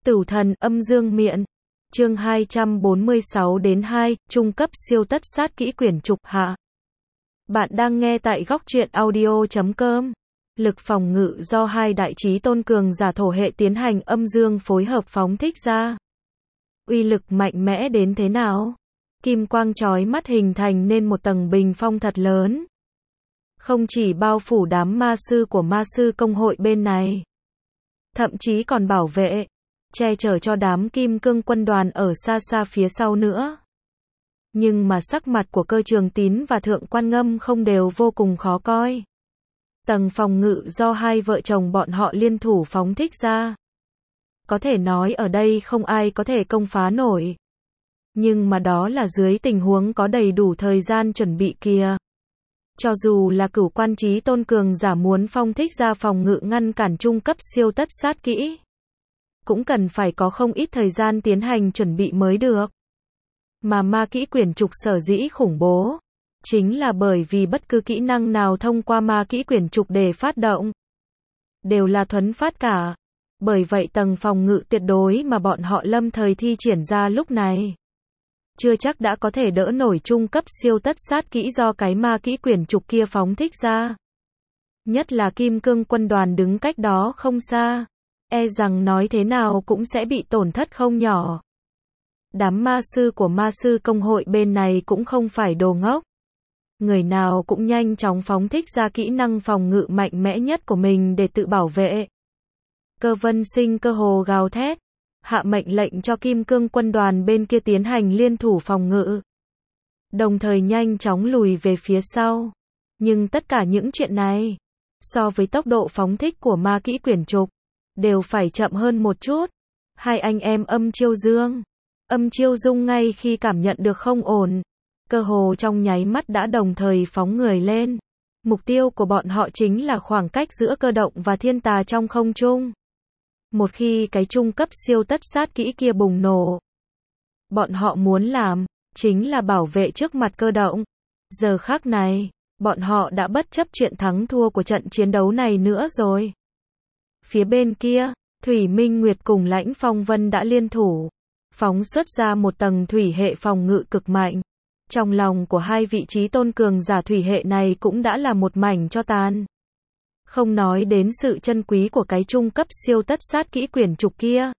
Tử thần âm dương miện. Chương 246 đến 2, trung cấp siêu tất sát kỹ quyển trục hạ. Bạn đang nghe tại góc truyện audio.com. Lực phòng ngự do hai đại chí tôn cường giả thổ hệ tiến hành âm dương phối hợp phóng thích ra. Uy lực mạnh mẽ đến thế nào? Kim quang chói mắt hình thành nên một tầng bình phong thật lớn. Không chỉ bao phủ đám ma sư của ma sư công hội bên này, thậm chí còn bảo vệ, che chở cho đám kim cương quân đoàn ở xa xa phía sau nữa. Nhưng mà sắc mặt của Cơ Trường Tín và Thượng Quan Ngâm không đều vô cùng khó coi. Tầng phòng ngự do hai vợ chồng bọn họ liên thủ phóng thích ra, có thể nói ở đây không ai có thể công phá nổi. Nhưng mà đó là dưới tình huống có đầy đủ thời gian chuẩn bị kìa. Cho dù là cửu quan chí tôn cường giả muốn phong thích ra phòng ngự ngăn cản trung cấp siêu tất sát kỹ, cũng cần phải có không ít thời gian tiến hành chuẩn bị mới được. Mà ma kỹ quyển trục sở dĩ khủng bố, chính là bởi vì bất cứ kỹ năng nào thông qua ma kỹ quyển trục để phát động, đều là thuấn phát cả. Bởi vậy tầng phòng ngự tuyệt đối mà bọn họ lâm thời thi triển ra lúc này, chưa chắc đã có thể đỡ nổi trung cấp siêu tất sát kỹ do cái ma kỹ quyển trục kia phóng thích ra. Nhất là kim cương quân đoàn đứng cách đó không xa, e rằng nói thế nào cũng sẽ bị tổn thất không nhỏ. Đám ma sư của ma sư công hội bên này cũng không phải đồ ngốc. Người nào cũng nhanh chóng phóng thích ra kỹ năng phòng ngự mạnh mẽ nhất của mình để tự bảo vệ. Cơ Vân Sinh cơ hồ gào thét, hạ mệnh lệnh cho kim cương quân đoàn bên kia tiến hành liên thủ phòng ngự, đồng thời nhanh chóng lùi về phía sau. Nhưng tất cả những chuyện này, so với tốc độ phóng thích của ma kỹ quyển trục, đều phải chậm hơn một chút. Hai anh em Âm Chiêu Dương, Âm Chiêu Dung ngay khi cảm nhận được không ổn, cơ hồ trong nháy mắt đã đồng thời phóng người lên. Mục tiêu của bọn họ chính là khoảng cách giữa Cơ Động và Thiên Tà trong không trung. Một khi cái trung cấp siêu tất sát kỹ kia bùng nổ, bọn họ muốn làm chính là bảo vệ trước mặt Cơ Động. Giờ khắc này, bọn họ đã bất chấp chuyện thắng thua của trận chiến đấu này nữa rồi. Phía bên kia, Thủy Minh Nguyệt cùng Lãnh Phong Vân đã liên thủ, phóng xuất ra một tầng thủy hệ phòng ngự cực mạnh. Trong lòng của hai vị chí tôn cường giả thủy hệ này cũng đã là một mảnh tro tàn. Không nói đến sự chân quý của cái trung cấp siêu tất sát kỹ quyển trục kia.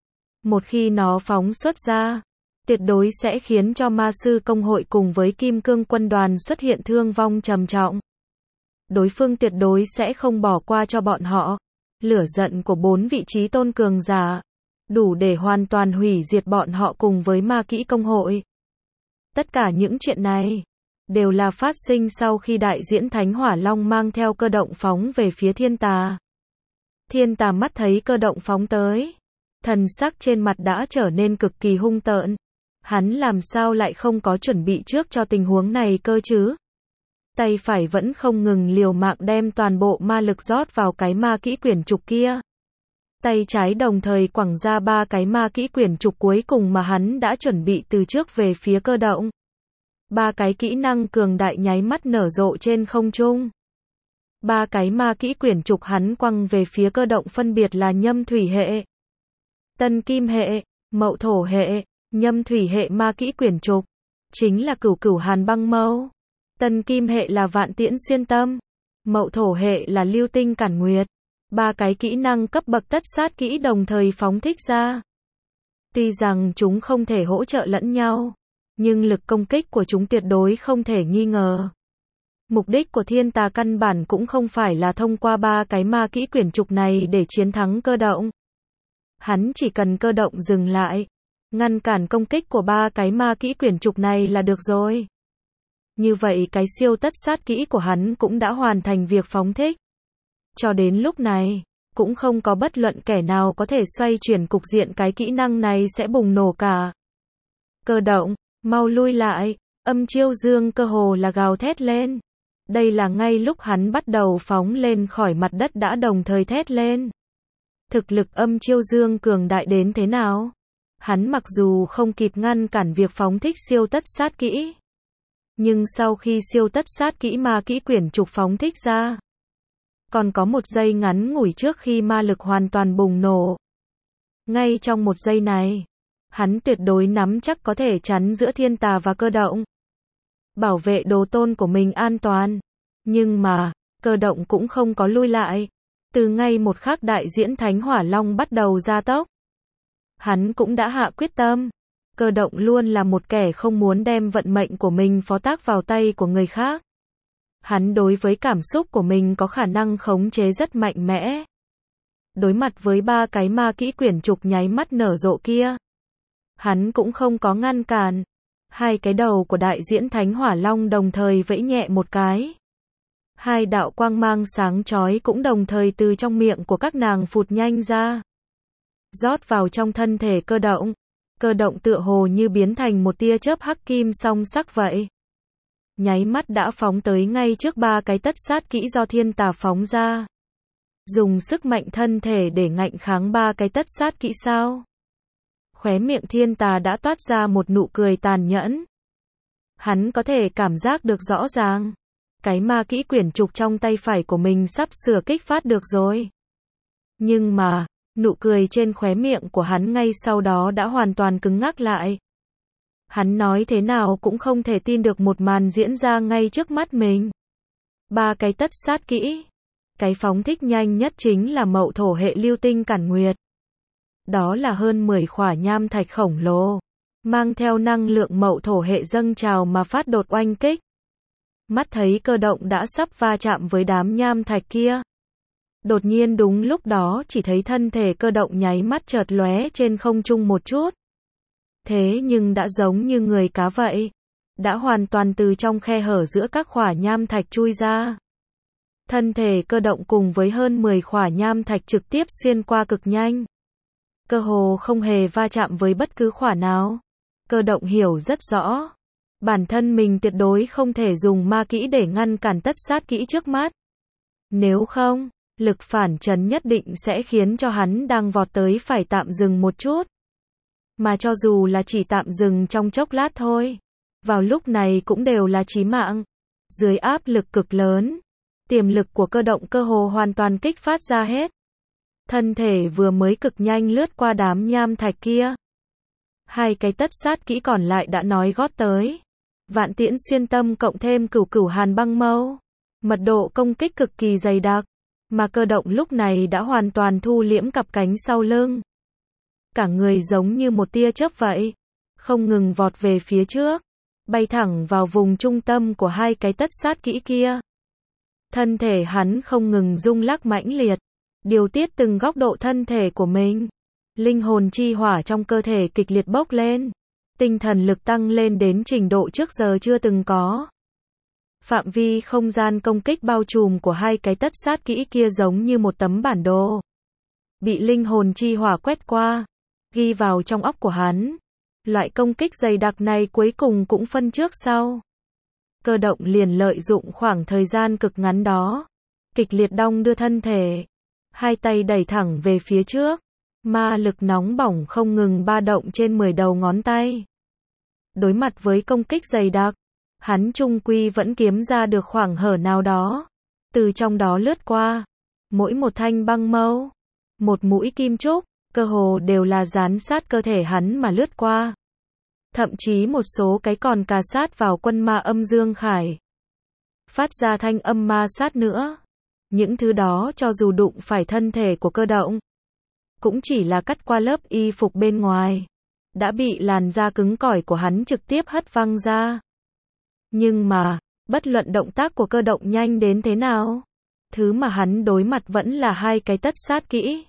Một khi nó phóng xuất ra, tuyệt đối sẽ khiến cho ma sư công hội cùng với kim cương quân đoàn xuất hiện thương vong trầm trọng. Đối phương tuyệt đối sẽ không bỏ qua cho bọn họ. Lửa giận của bốn vị chí tôn cường giả, đủ để hoàn toàn hủy diệt bọn họ cùng với ma kỹ công hội. Tất cả những chuyện này đều là phát sinh sau khi đại diễn Thánh Hỏa Long mang theo Cơ Động phóng về phía Thiên Tà. Thiên Tà mắt thấy Cơ Động phóng tới, thần sắc trên mặt đã trở nên cực kỳ hung tợn. Hắn làm sao lại không có chuẩn bị trước cho tình huống này cơ chứ? Tay phải vẫn không ngừng liều mạng đem toàn bộ ma lực rót vào cái ma kỹ quyển trục kia. Tay trái đồng thời quẳng ra ba cái ma kỹ quyển trục cuối cùng mà hắn đã chuẩn bị từ trước về phía Cơ Động. Ba cái kỹ năng cường đại nháy mắt nở rộ trên không trung. Ba cái ma kỹ quyển trục hắn quăng về phía Cơ Động phân biệt là nhâm thủy hệ, tân kim hệ, mậu thổ hệ. Nhâm thủy hệ ma kỹ quyển trục chính là cửu cửu hàn băng mâu. Tân kim hệ là vạn tiễn xuyên tâm. Mậu thổ hệ là lưu tinh cản nguyệt. Ba cái kỹ năng cấp bậc tất sát kỹ đồng thời phóng thích ra. Tuy rằng chúng không thể hỗ trợ lẫn nhau, nhưng lực công kích của chúng tuyệt đối không thể nghi ngờ. Mục đích của Thiên Tà căn bản cũng không phải là thông qua ba cái ma kỹ quyển trục này để chiến thắng Cơ Động. Hắn chỉ cần Cơ Động dừng lại, ngăn cản công kích của ba cái ma kỹ quyển trục này là được rồi. Như vậy cái siêu tất sát kỹ của hắn cũng đã hoàn thành việc phóng thích. Cho đến lúc này, cũng không có bất luận kẻ nào có thể xoay chuyển cục diện cái kỹ năng này sẽ bùng nổ cả. Cơ Động, mau lui lại. Âm Chiêu Dương cơ hồ là gào thét lên. Đây là ngay lúc hắn bắt đầu phóng lên khỏi mặt đất đã đồng thời thét lên. Thực lực Âm Chiêu Dương cường đại đến thế nào? Hắn mặc dù không kịp ngăn cản việc phóng thích siêu tất sát kỹ, nhưng sau khi siêu tất sát kỹ ma kỹ quyển trục phóng thích ra, còn có một giây ngắn ngủi trước khi ma lực hoàn toàn bùng nổ, Ngay trong một giây này, hắn tuyệt đối nắm chắc có thể chắn giữa thiên tà và cơ động, bảo vệ đồ tôn của mình an toàn. Nhưng mà, cơ động cũng không có lui lại. Từ ngay một khắc đại diễn Thánh Hỏa Long bắt đầu gia tốc, hắn cũng đã hạ quyết tâm. Cơ động luôn là một kẻ không muốn đem vận mệnh của mình phó thác vào tay của người khác. Hắn đối với cảm xúc của mình có khả năng khống chế rất mạnh mẽ. Đối mặt với 3 cái ma kỹ quyển trục nháy mắt nở rộ kia, hắn cũng không có ngăn cản. 2 cái đầu của đại diễn Thánh Hỏa Long đồng thời vẫy nhẹ một cái. 2 đạo quang mang sáng chói cũng đồng thời từ trong miệng của các nàng phụt nhanh ra, rót vào trong thân thể cơ động. Cơ động tựa hồ như biến thành một tia chớp hắc kim song sắc vậy. Nháy mắt đã phóng tới ngay trước 3 cái tất sát kỹ do thiên tà phóng ra. Dùng sức mạnh thân thể để ngạnh kháng 3 cái tất sát kỹ sao? Khóe miệng thiên tà đã toát ra một nụ cười tàn nhẫn. Hắn có thể cảm giác được rõ ràng. Cái ma kỹ quyển trục trong tay phải của mình sắp sửa kích phát được rồi. Nhưng mà, nụ cười trên khóe miệng của hắn ngay sau đó đã hoàn toàn cứng ngắc lại. Hắn nói thế nào cũng không thể tin được một màn diễn ra ngay trước mắt mình. 3 cái tất sát kỹ. Cái phóng thích nhanh nhất chính là mậu thổ hệ lưu tinh cản nguyệt. Đó là hơn 10 khỏa nham thạch khổng lồ, mang theo năng lượng mậu thổ hệ dâng trào mà phát đột oanh kích. Mắt thấy cơ động đã sắp va chạm với đám nham thạch kia. Đột nhiên đúng lúc đó chỉ thấy thân thể cơ động nháy mắt chợt lóe trên không trung một chút. Thế nhưng đã giống như người cá vậy. Đã hoàn toàn từ trong khe hở giữa các khỏa nham thạch chui ra. Thân thể cơ động cùng với hơn 10 khỏa nham thạch trực tiếp xuyên qua cực nhanh. Cơ hồ không hề va chạm với bất cứ khỏa nào. Cơ động hiểu rất rõ. Bản thân mình tuyệt đối không thể dùng ma kỹ để ngăn cản tất sát kỹ trước mắt. Nếu không, lực phản chấn nhất định sẽ khiến cho hắn đang vọt tới phải tạm dừng một chút. Mà cho dù là chỉ tạm dừng trong chốc lát thôi, vào lúc này cũng đều là chí mạng. Dưới áp lực cực lớn, tiềm lực của cơ động cơ hồ hoàn toàn kích phát ra hết. Thân thể vừa mới cực nhanh lướt qua đám nham thạch kia. 2 cái tất sát kỹ còn lại đã nói gót tới. Vạn tiễn xuyên tâm cộng thêm cửu cửu hàn băng mâu. Mật độ công kích cực kỳ dày đặc. Mà cơ động lúc này đã hoàn toàn thu liễm cặp cánh sau lưng. Cả người giống như một tia chớp vậy. Không ngừng vọt về phía trước. Bay thẳng vào vùng trung tâm của 2 cái tất sát kỹ kia. Thân thể hắn không ngừng rung lắc mãnh liệt. Điều tiết từng góc độ thân thể của mình. Linh hồn chi hỏa trong cơ thể kịch liệt bốc lên. Tinh thần lực tăng lên đến trình độ trước giờ chưa từng có. Phạm vi không gian công kích bao trùm của 2 cái tất sát kỹ kia giống như một tấm bản đồ. Bị linh hồn chi hỏa quét qua, ghi vào trong óc của hắn. Loại công kích dày đặc này cuối cùng cũng phân trước sau. Cơ động liền lợi dụng khoảng thời gian cực ngắn đó. Kịch liệt đong đưa thân thể. 2 tay đẩy thẳng về phía trước. Ma lực nóng bỏng không ngừng ba động trên 10 đầu ngón tay. Đối mặt với công kích dày đặc, hắn chung quy vẫn kiếm ra được khoảng hở nào đó. Từ trong đó lướt qua. Mỗi một thanh băng mâu, một mũi kim trúc, cơ hồ đều là dán sát cơ thể hắn mà lướt qua. Thậm chí một số cái còn cà sát vào quân ma âm dương khải. Phát ra thanh âm ma sát nữa. Những thứ đó cho dù đụng phải thân thể của cơ động, cũng chỉ là cắt qua lớp y phục bên ngoài. Đã bị làn da cứng cỏi của hắn trực tiếp hất văng ra. Nhưng mà, bất luận động tác của cơ động nhanh đến thế nào, thứ mà hắn đối mặt vẫn là 2 cái tất sát kỹ.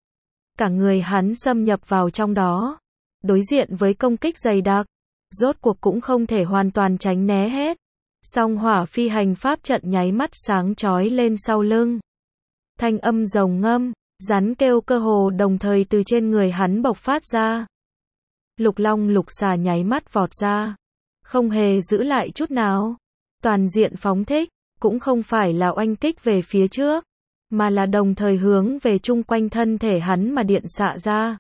Cả người hắn xâm nhập vào trong đó, đối diện với công kích dày đặc, rốt cuộc cũng không thể hoàn toàn tránh né hết. Song hỏa phi hành pháp trận nháy mắt sáng chói lên sau lưng. Thanh âm rồng ngâm, rắn kêu cơ hồ đồng thời từ trên người hắn bộc phát ra. Lục long lục xà nháy mắt vọt ra, không hề giữ lại chút nào. Toàn diện phóng thích, cũng không phải là oanh kích về phía trước, mà là đồng thời hướng về chung quanh thân thể hắn mà điện xạ ra.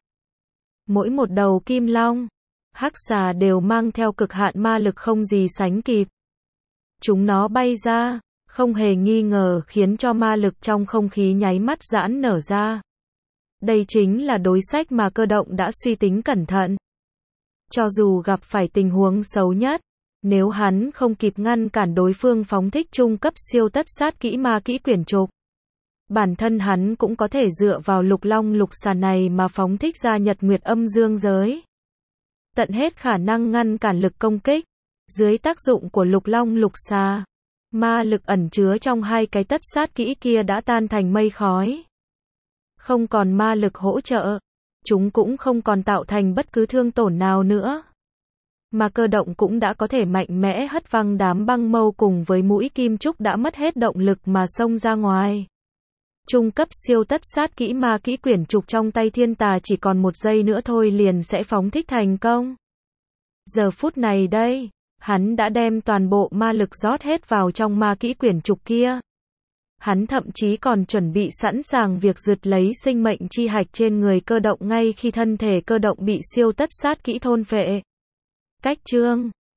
Mỗi một đầu kim long, hắc xà đều mang theo cực hạn ma lực không gì sánh kịp. Chúng nó bay ra, không hề nghi ngờ khiến cho ma lực trong không khí nháy mắt giãn nở ra. Đây chính là đối sách mà cơ động đã suy tính cẩn thận. Cho dù gặp phải tình huống xấu nhất, nếu hắn không kịp ngăn cản đối phương phóng thích trung cấp siêu tất sát kỹ ma kỹ quyển trục, bản thân hắn cũng có thể dựa vào lục long lục xà này mà phóng thích ra nhật nguyệt âm dương giới. Tận hết khả năng ngăn cản lực công kích. Dưới tác dụng của lục long lục xà, ma lực ẩn chứa trong hai cái tất sát kỹ kia đã tan thành mây khói. Không còn ma lực hỗ trợ, chúng cũng không còn tạo thành bất cứ thương tổn nào nữa. Mà cơ động cũng đã có thể mạnh mẽ hất văng đám băng mâu cùng với mũi kim trúc đã mất hết động lực mà xông ra ngoài. Trung cấp siêu tất sát kỹ ma kỹ quyển trục trong tay thiên tà chỉ còn 1 giây nữa thôi liền sẽ phóng thích thành công. Giờ phút này đây, hắn đã đem toàn bộ ma lực rót hết vào trong ma kỹ quyển trục kia. Hắn thậm chí còn chuẩn bị sẵn sàng việc rượt lấy sinh mệnh chi hạch trên người cơ động ngay khi thân thể cơ động bị siêu tất sát kỹ thôn phệ. Cách chương